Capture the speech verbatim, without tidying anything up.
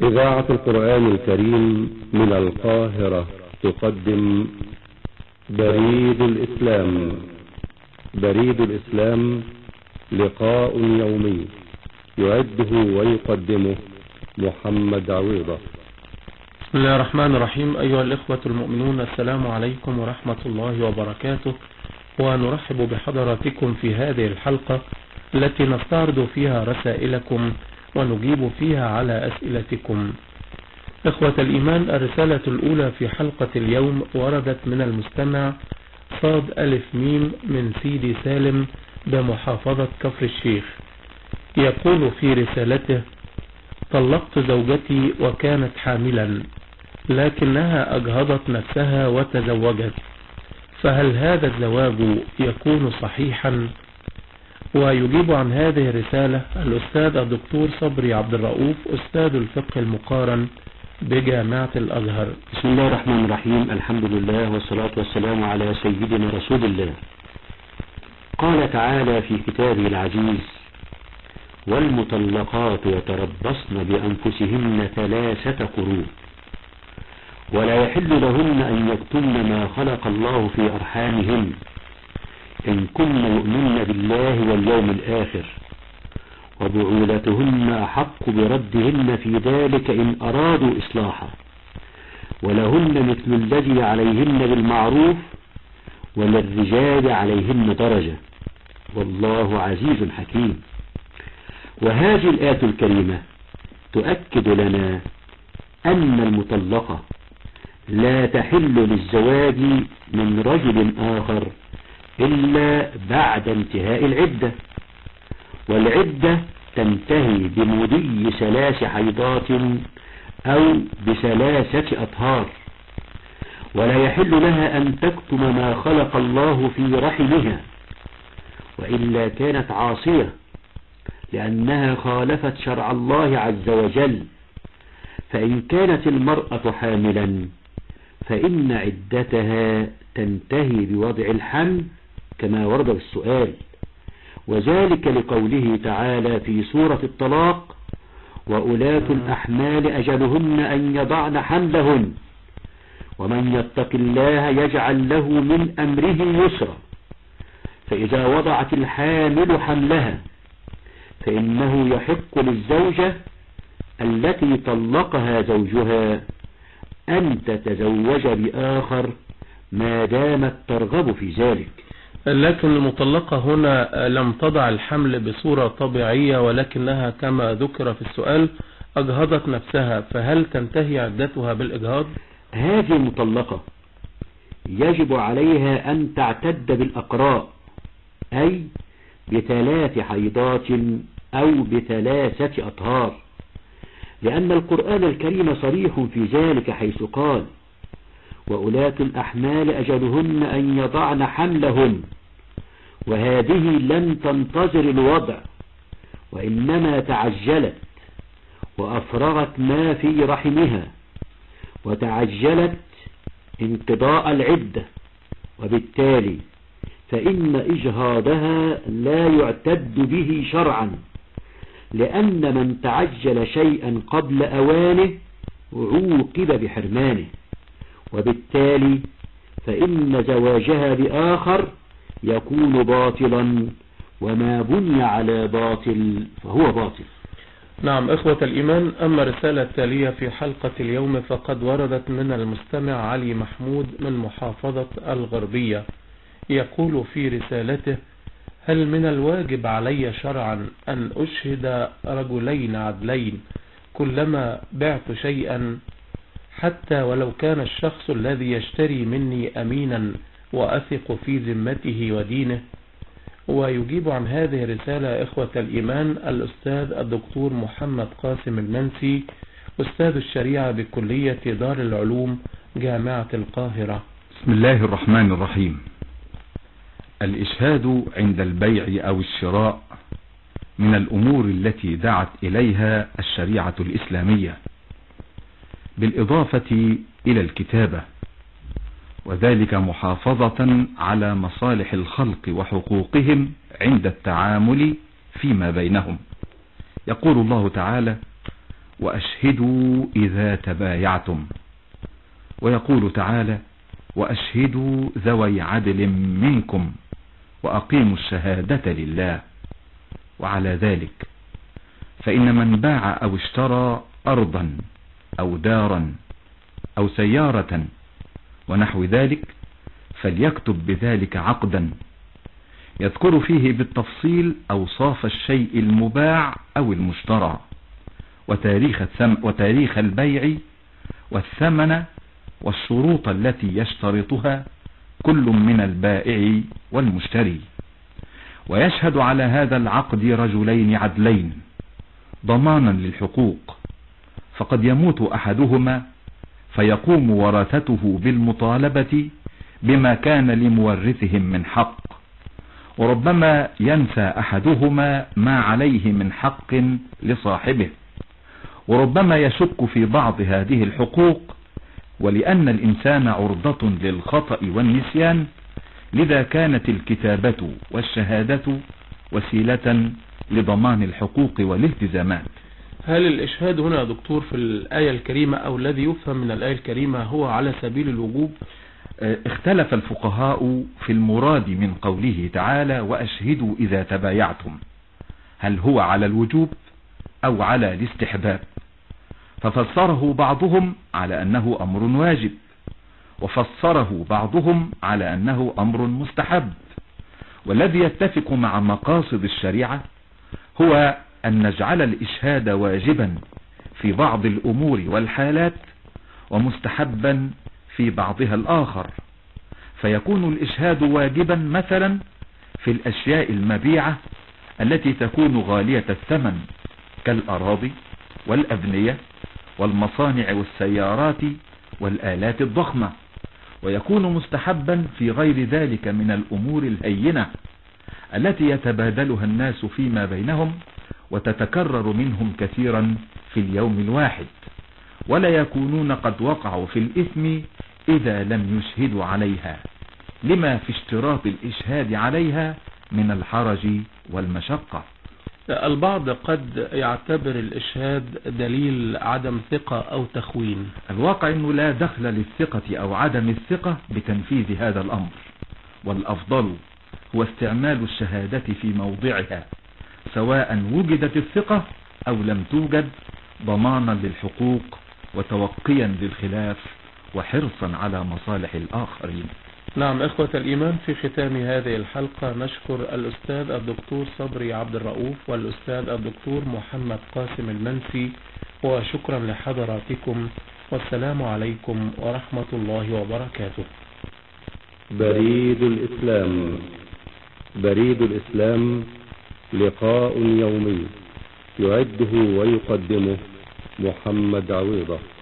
إذاعة القرآن الكريم من القاهرة تقدم بريد الإسلام. بريد الإسلام لقاء يومي يعده ويقدمه محمد عويضة. بسم الله الرحمن الرحيم. أيها الإخوة المؤمنون، السلام عليكم ورحمة الله وبركاته، ونرحب بحضراتكم في هذه الحلقة التي نستعرض فيها رسائلكم ونجيب فيها على أسئلتكم. إخوة الإيمان، الرسالة الأولى في حلقة اليوم وردت من المستمع صاد ألف ميم من سيدي سالم بمحافظة كفر الشيخ. يقول في رسالته: طلقت زوجتي وكانت حاملا، لكنها أجهضت نفسها وتزوجت، فهل هذا الزواج يكون صحيحا؟ ويجيب عن هذه الرسالة الأستاذ الدكتور صبري عبد الرؤوف، أستاذ الفقه المقارن بجامعة الأزهر. بسم الله الرحمن الرحيم. الحمد لله والصلاة والسلام على سيدنا رسول الله. قال تعالى في كتابه العزيز: والمطلقات يتربصن بأنفسهن ثلاثة قروء ولا يحل لهن أن يكتمن ما خلق الله في أرحامهن إن كن يؤمن بالله واليوم الآخر، وبعولتهن أحق بردهن في ذلك إن أرادوا إصلاحا، ولهن مثل الذي عليهن بالمعروف، وللرجال عليهن درجة، والله عزيز حكيم. وهذه الآية الكريمة تؤكد لنا أن المطلقة لا تحل للزواج من رجل آخر إلا بعد انتهاء العدة، والعدة تنتهي بمضي ثلاث حيضات أو بثلاثة أطهار، ولا يحل لها أن تكتم ما خلق الله في رحمها، وإلا كانت عاصية لأنها خالفت شرع الله عز وجل. فإن كانت المرأة حاملا فإن عدتها تنتهي بوضع الحمل كما ورد بالسؤال، وذلك لقوله تعالى في سورة الطلاق: وأولاة الأحمال أجلهن أن يضعن حملهن ومن يتق الله يجعل له من أمره يسرا. فإذا وضعت الحامل حملها فإنه يحق للزوجة التي طلقها زوجها أن تتزوج بآخر ما دامت ترغب في ذلك. لكن المطلقة هنا لم تضع الحمل بصورة طبيعية، ولكنها كما ذكر في السؤال أجهضت نفسها، فهل تنتهي عدتها بالإجهاض؟ هذه المطلقة يجب عليها أن تعتد بالأقراء، أي بثلاث حيضات أو بثلاثة أطهار، لأن القرآن الكريم صريح في ذلك حيث قال: وأولاة الأحمال أجلهن أن يضعن حملهن، وهذه لن تنتظر الوضع وإنما تعجلت وأفرغت ما في رحمها وتعجلت انقضاء العدة، وبالتالي فإن إجهاضها لا يعتد به شرعا، لأن من تعجل شيئا قبل أوانه عوقب بحرمانه، وبالتالي فإن زواجها بآخر يكون باطلا، وما بني على باطل فهو باطل. نعم إخوة الإيمان، أما الرسالة التالية في حلقة اليوم فقد وردت من المستمع علي محمود من محافظة الغربية. يقول في رسالته: هل من الواجب علي شرعا أن أشهد رجلين عدلين كلما بعت شيئا، حتى ولو كان الشخص الذي يشتري مني أمينا وأثق في ذمته ودينه؟ ويجيب عن هذه الرسالة إخوة الإيمان الأستاذ الدكتور محمد قاسم المنسي، أستاذ الشريعة بكلية دار العلوم جامعة القاهرة. بسم الله الرحمن الرحيم. الإشهاد عند البيع أو الشراء من الأمور التي دعت إليها الشريعة الإسلامية، بالإضافة إلى الكتابة، وذلك محافظة على مصالح الخلق وحقوقهم عند التعامل فيما بينهم. يقول الله تعالى: وأشهدوا إذا تبايعتم. ويقول تعالى: وأشهدوا ذوي عدل منكم وأقيموا الشهادة لله. وعلى ذلك فإن من باع أو اشترى أرضا أو دارا أو سيارة ونحو ذلك فليكتب بذلك عقدا يذكر فيه بالتفصيل أوصاف الشيء المباع أو المشترى وتاريخ, وتاريخ البيع والثمن والشروط التي يشترطها كل من البائع والمشتري. ويشهد على هذا العقد رجلين عدلين ضمانا للحقوق، فقد يموت أحدهما فيقوم ورثته بالمطالبة بما كان لمورثهم من حق، وربما ينسى أحدهما ما عليه من حق لصاحبه، وربما يشك في بعض هذه الحقوق، ولأن الإنسان عرضة للخطأ والنسيان لذا كانت الكتابة والشهادة وسيلة لضمان الحقوق والالتزامات. هل الإشهاد هنا يا دكتور في الآية الكريمة أو الذي يفهم من الآية الكريمة هو على سبيل الوجوب؟ اختلف الفقهاء في المراد من قوله تعالى وأشهدوا إذا تبايعتم، هل هو على الوجوب أو على الاستحباب؟ ففسره بعضهم على أنه أمر واجب، وفسره بعضهم على أنه أمر مستحب. والذي يتفق مع مقاصد الشريعة هو أن نجعل الإشهاد واجبا في بعض الأمور والحالات ومستحبا في بعضها الآخر، فيكون الإشهاد واجبا مثلا في الأشياء المبيعة التي تكون غالية الثمن كالأراضي والأبنية والمصانع والسيارات والآلات الضخمة، ويكون مستحبا في غير ذلك من الأمور الهينة التي يتبادلها الناس فيما بينهم وتتكرر منهم كثيرا في اليوم الواحد، ولا يكونون قد وقعوا في الإثم إذا لم يشهدوا عليها، لما في اشتراط الإشهاد عليها من الحرج والمشقة. البعض قد يعتبر الإشهاد دليل عدم ثقة أو تخوين. الواقع أنه لا دخل للثقة أو عدم الثقة بتنفيذ هذا الأمر، والأفضل هو استعمال الشهادة في موضعها سواء وجدت الثقة أو لم توجد، ضمانا للحقوق وتوقيا للخلاف وحرصا على مصالح الآخرين. نعم إخوة الإيمان، في ختام هذه الحلقة نشكر الأستاذ الدكتور صبري عبد الرؤوف والأستاذ الدكتور محمد قاسم المنسي، وشكرا لحضراتكم، والسلام عليكم ورحمة الله وبركاته. بريد الإسلام. بريد الإسلام لقاء يومي يعده ويقدمه محمد عويضة.